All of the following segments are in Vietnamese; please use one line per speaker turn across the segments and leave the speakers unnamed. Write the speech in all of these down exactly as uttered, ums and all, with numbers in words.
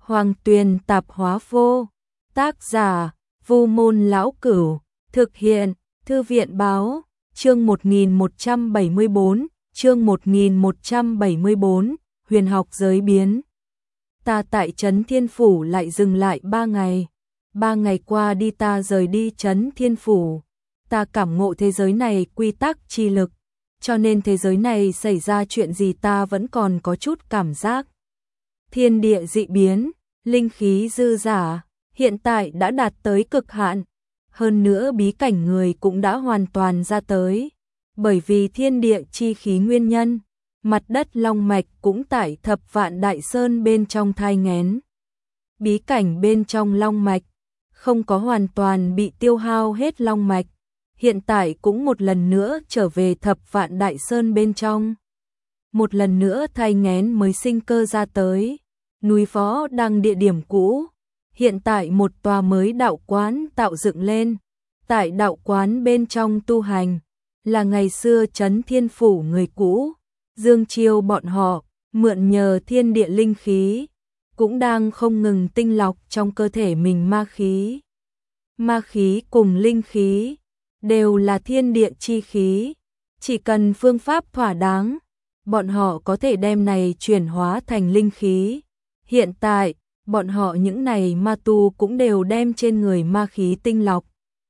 Hoàng Tuyền Tạp Hóa Vô. Tác giả: Vu Môn Lão Cửu. Thực hiện: Thư viện Báo. Chương một nghìn một trăm bảy mươi bốn, chương một nghìn một trăm bảy mươi bốn, huyền học giới biến. Ta tại Trấn Thiên Phủ lại dừng lại ba ngày. Ba ngày qua đi ta rời đi Trấn Thiên Phủ. Ta cảm ngộ thế giới này quy tắc chi lực, cho nên thế giới này xảy ra chuyện gì ta vẫn còn có chút cảm giác. Thiên địa dị biến, linh khí dư giả, hiện tại đã đạt tới cực hạn. Hơn nữa bí cảnh người cũng đã hoàn toàn ra tới. Bởi vì thiên địa chi khí nguyên nhân, mặt đất long mạch cũng tại Thập Vạn Đại Sơn bên trong thai nghén. Bí cảnh bên trong long mạch không có hoàn toàn bị tiêu hao hết long mạch, hiện tại cũng một lần nữa trở về Thập Vạn Đại Sơn bên trong. Một lần nữa thai nghén mới sinh cơ ra tới. Núi Phó đang địa điểm cũ, hiện tại một tòa mới đạo quán tạo dựng lên. Tại đạo quán bên trong tu hành là ngày xưa Trấn Thiên Phủ người cũ, Dương Chiêu bọn họ mượn nhờ thiên địa linh khí, cũng đang không ngừng tinh lọc trong cơ thể mình ma khí. Ma khí cùng linh khí đều là thiên địa chi khí, chỉ cần phương pháp thỏa đáng, bọn họ có thể đem này chuyển hóa thành linh khí. Hiện tại, bọn họ những này ma tu cũng đều đem trên người ma khí tinh lọc.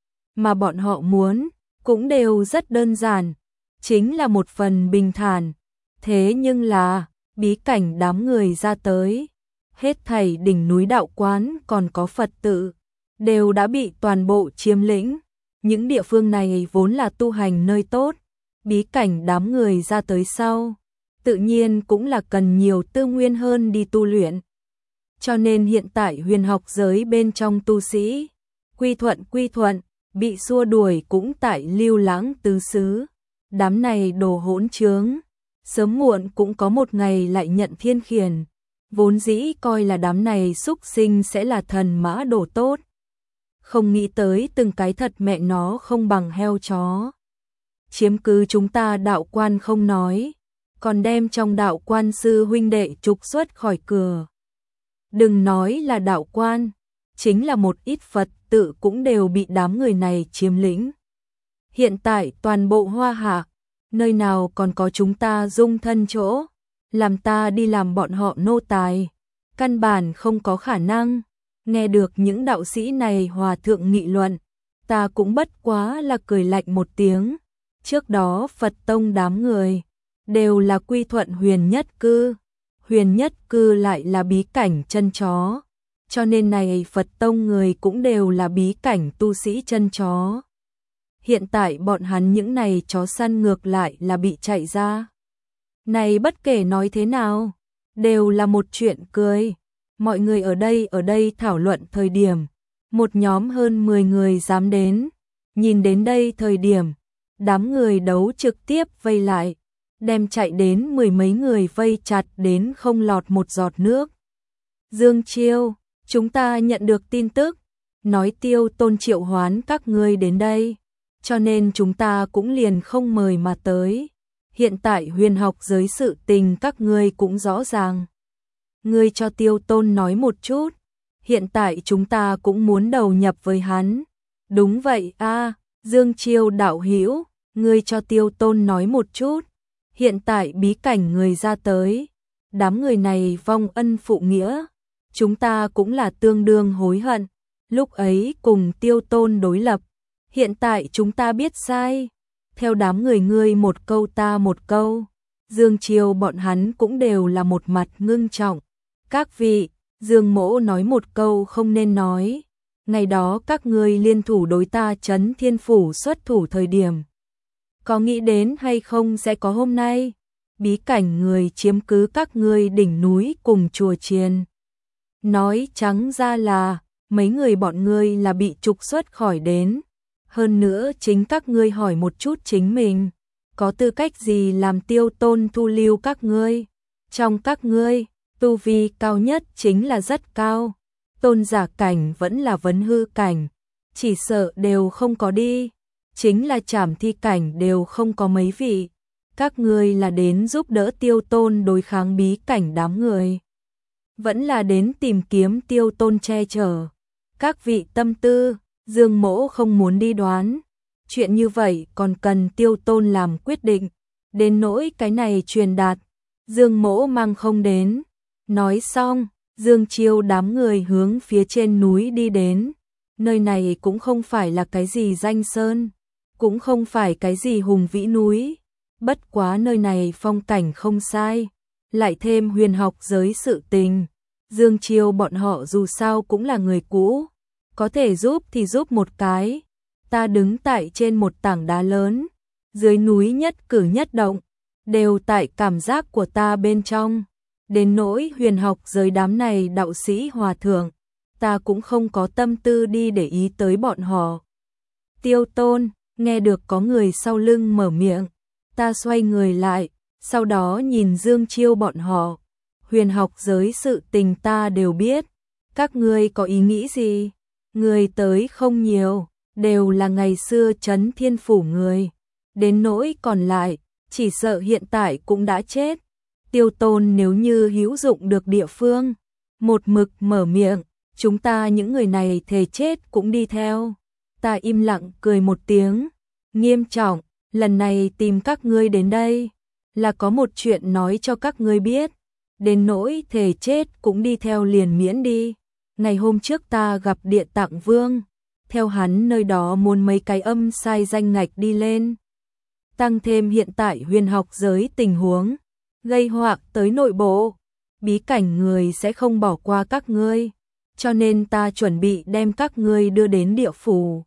Mà bọn họ muốn, cũng đều rất đơn giản, chính là một phần bình thản. Thế nhưng là, bí cảnh đám người ra tới, hết thảy đỉnh núi đạo quán còn có Phật tự, đều đã bị toàn bộ chiếm lĩnh. Những địa phương này vốn là tu hành nơi tốt, bí cảnh đám người ra tới sau, tự nhiên cũng là cần nhiều tư nguyên hơn đi tu luyện. Cho nên hiện tại huyền học giới bên trong tu sĩ, quy thuận quy thuận, bị xua đuổi cũng tại Lưu Lãng tứ xứ. Đám này đồ hỗn trướng, sớm muộn cũng có một ngày lại nhận thiên khiển. Vốn dĩ coi là đám này súc sinh sẽ là thần mã đồ tốt, không nghĩ tới từng cái thật mẹ nó không bằng heo chó. Chiếm cứ chúng ta đạo quan không nói, còn đem trong đạo quan sư huynh đệ trục xuất khỏi cửa. Đừng nói là đạo quan, chính là một ít Phật tự cũng đều bị đám người này chiếm lĩnh. Hiện tại toàn bộ Hoa Hạ, nơi nào còn có chúng ta dung thân chỗ, làm ta đi làm bọn họ nô tài, căn bản không có khả năng. Nghe được những đạo sĩ này hòa thượng nghị luận, ta cũng bất quá là cười lạnh một tiếng. Trước đó Phật tông đám người đều là quy thuận huyền nhất cư, huyền nhất cư lại là bí cảnh chân chó, cho nên này Phật tông người cũng đều là bí cảnh tu sĩ chân chó. Hiện tại bọn hắn những này chó săn ngược lại là bị chạy ra. Này bất kể nói thế nào, đều là một chuyện cười. Mọi người ở đây ở đây thảo luận thời điểm, một nhóm hơn mười người dám đến. Nhìn đến đây thời điểm, đám người đấu trực tiếp vây lại, đem chạy đến mười mấy người vây chặt đến không lọt một giọt nước. Dương Chiêu, chúng ta nhận được tin tức, nói Tiêu Tôn triệu hoán các ngươi đến đây, cho nên chúng ta cũng liền không mời mà tới. Hiện tại huyền học giới sự tình các ngươi cũng rõ ràng. Ngươi cho Tiêu Tôn nói một chút, hiện tại chúng ta cũng muốn đầu nhập với hắn. Đúng vậy a, Dương Chiêu đạo hữu, ngươi cho Tiêu Tôn nói một chút. Hiện tại bí cảnh người ra tới, đám người này vong ân phụ nghĩa, chúng ta cũng là tương đương hối hận, lúc ấy cùng Tiêu Tôn đối lập, hiện tại chúng ta biết sai, theo đám người ngươi một câu ta một câu. Dương Chiêu bọn hắn cũng đều là một mặt ngưng trọng. Các vị, Dương Mỗ nói một câu không nên nói, ngày đó các ngươi liên thủ đối ta Trấn Thiên Phủ xuất thủ thời điểm, có nghĩ đến hay không sẽ có hôm nay, bí cảnh người chiếm cứ các ngươi đỉnh núi cùng chùa chiền. Nói trắng ra là, mấy người bọn ngươi là bị trục xuất khỏi đến. Hơn nữa chính các ngươi hỏi một chút chính mình, có tư cách gì làm Tiêu Tôn thu lưu các ngươi? Trong các ngươi, tu vi cao nhất chính là rất cao, tôn giả cảnh vẫn là vấn hư cảnh, chỉ sợ đều không có đi. Chính là trảm thi cảnh đều không có mấy vị. Các ngươi là đến giúp đỡ Tiêu Tôn đối kháng bí cảnh đám người. vẫn là đến tìm kiếm Tiêu Tôn che chở. Các vị tâm tư, Dương Mỗ không muốn đi đoán. Chuyện như vậy còn cần Tiêu Tôn làm quyết định. Đến nỗi cái này truyền đạt, Dương Mỗ mang không đến. Nói xong, Dương Chiêu đám người hướng phía trên núi đi đến. Nơi này cũng không phải là cái gì danh sơn, cũng không phải cái gì hùng vĩ núi. Bất quá nơi này phong cảnh không sai, lại thêm huyền học giới sự tình. Dương Chiêu bọn họ dù sao cũng là người cũ, có thể giúp thì giúp một cái. Ta đứng tại trên một tảng đá lớn, dưới núi nhất cử nhất động, đều tại cảm giác của ta bên trong. Đến nỗi huyền học giới đám này đạo sĩ hòa thượng, ta cũng không có tâm tư đi để ý tới bọn họ. Tiêu Tôn, nghe được có người sau lưng mở miệng, ta xoay người lại, sau đó nhìn Dương Chiêu bọn họ. Huyền học giới sự tình ta đều biết, các ngươi có ý nghĩ gì? Người tới không nhiều, đều là ngày xưa Trấn Thiên Phủ người. Đến nỗi còn lại, chỉ sợ hiện tại cũng đã chết. Tiêu Tôn nếu như hữu dụng được địa phương, một mực mở miệng, chúng ta những người này thề chết cũng đi theo. Ta im lặng cười một tiếng, nghiêm trọng, lần này tìm các ngươi đến đây, là có một chuyện nói cho các ngươi biết. Đến nỗi thề chết cũng đi theo liền miễn đi. Ngày hôm trước ta gặp Địa Tạng Vương, theo hắn nơi đó muốn mấy cái âm sai danh ngạch đi lên. Tăng thêm hiện tại huyền học giới tình huống, gây họa tới nội bộ, bí cảnh người sẽ không bỏ qua các ngươi, cho nên ta chuẩn bị đem các ngươi đưa đến địa phủ.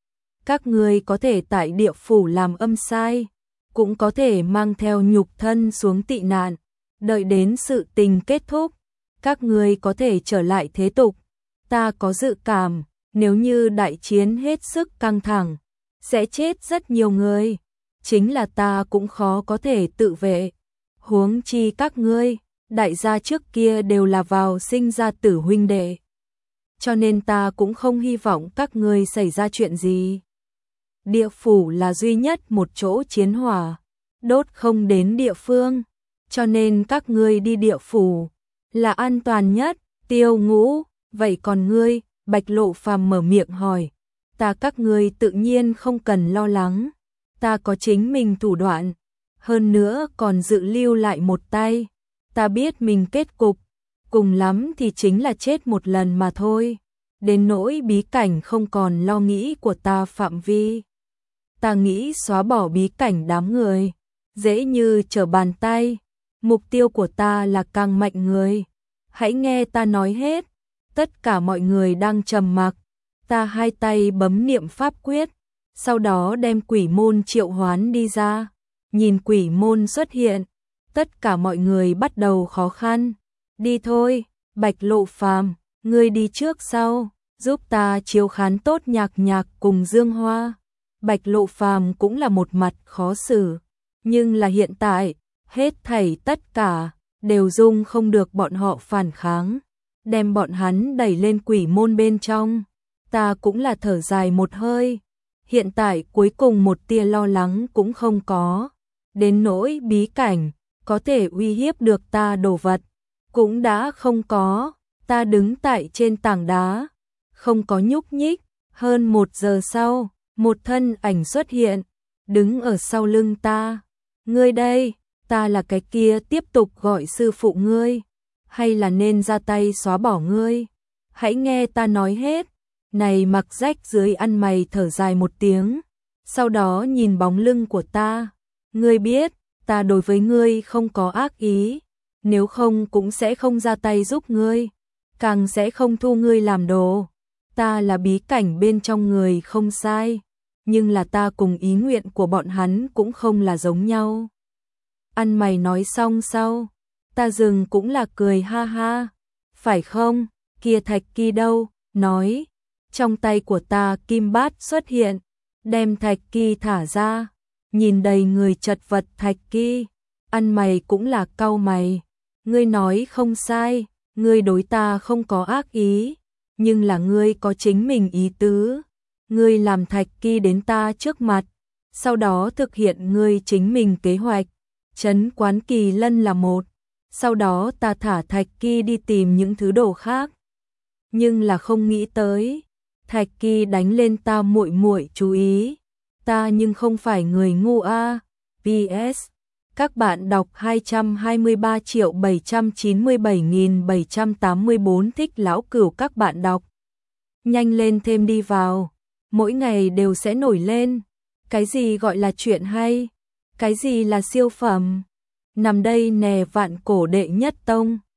Các ngươi có thể tại địa phủ làm âm sai, cũng có thể mang theo nhục thân xuống tị nạn, đợi đến sự tình kết thúc, các ngươi có thể trở lại thế tục. Ta có dự cảm, nếu như đại chiến hết sức căng thẳng, sẽ chết rất nhiều người, chính là ta cũng khó có thể tự vệ. Huống chi các ngươi, đại gia trước kia đều là vào sinh ra tử huynh đệ, cho nên ta cũng không hy vọng các ngươi xảy ra chuyện gì. Địa phủ là duy nhất một chỗ chiến hỏa, đốt không đến địa phương, cho nên các ngươi đi địa phủ là an toàn nhất. Tiêu Ngũ, vậy còn ngươi? Bạch Lộ Phàm mở miệng hỏi. Ta các ngươi tự nhiên không cần lo lắng, ta có chính mình thủ đoạn, hơn nữa còn dự lưu lại một tay. Ta biết mình kết cục, cùng lắm thì chính là chết một lần mà thôi. Đến nỗi bí cảnh không còn lo nghĩ của ta phạm vi. Ta nghĩ xóa bỏ bí cảnh đám người, dễ như trở bàn tay. Mục tiêu của ta là càng mạnh người. Hãy nghe ta nói hết. Tất cả mọi người đang trầm mặc. Ta hai tay bấm niệm pháp quyết, sau đó đem quỷ môn triệu hoán đi ra. Nhìn quỷ môn xuất hiện, tất cả mọi người bắt đầu khó khăn. Đi thôi, Bạch Lộ Phàm, ngươi đi trước sau, giúp ta chiếu khán tốt Nhạc Nhạc cùng Dương Hoa. Bạch Lộ Phàm cũng là một mặt khó xử, nhưng là hiện tại, hết thảy tất cả đều dung không được bọn họ phản kháng, đem bọn hắn đẩy lên quỷ môn bên trong. Ta cũng là thở dài một hơi, hiện tại cuối cùng một tia lo lắng cũng không có. Đến nỗi bí cảnh có thể uy hiếp được ta đồ vật cũng đã không có. Ta đứng tại trên tảng đá, không có nhúc nhích. Hơn một giờ sau, một thân ảnh xuất hiện, đứng ở sau lưng ta. Ngươi đây, ta là cái kia tiếp tục gọi sư phụ ngươi, hay là nên ra tay xóa bỏ ngươi? Hãy nghe ta nói hết. Này mặc rách dưới ăn mày thở dài một tiếng, sau đó nhìn bóng lưng của ta. Ngươi biết, ta đối với ngươi không có ác ý, nếu không cũng sẽ không ra tay giúp ngươi, càng sẽ không thu ngươi làm đồ. Ta là bí cảnh bên trong người không sai, nhưng là ta cùng ý nguyện của bọn hắn cũng không là giống nhau. Ăn mày nói xong sau, ta dừng cũng là cười ha ha. Phải không, kia thạch kỳ đâu? Nói, trong tay của ta kim bát xuất hiện, đem thạch kỳ thả ra, nhìn đầy người chật vật thạch kỳ. Ăn mày cũng là cau mày. Ngươi nói không sai, ngươi đối ta không có ác ý, nhưng là ngươi có chính mình ý tứ. Ngươi làm thạch kỳ đến ta trước mặt, sau đó thực hiện ngươi chính mình kế hoạch. Trấn Quán Kỳ Lân là một, Sau đó ta thả Thạch Kỳ đi tìm những thứ đồ khác. Nhưng là không nghĩ tới, Thạch Kỳ đánh lên ta muội muội chú ý. Ta nhưng không phải người ngu a. pê ét Các bạn đọc hai trăm hai mươi ba triệu bảy trăm chín mươi bảy nghìn bảy trăm tám mươi bốn thích lão cửu các bạn đọc. Nhanh lên thêm đi vào. Mỗi ngày đều sẽ nổi lên. Cái gì gọi là chuyện hay? Cái gì là siêu phẩm? Nằm đây nè vạn cổ đệ nhất tông.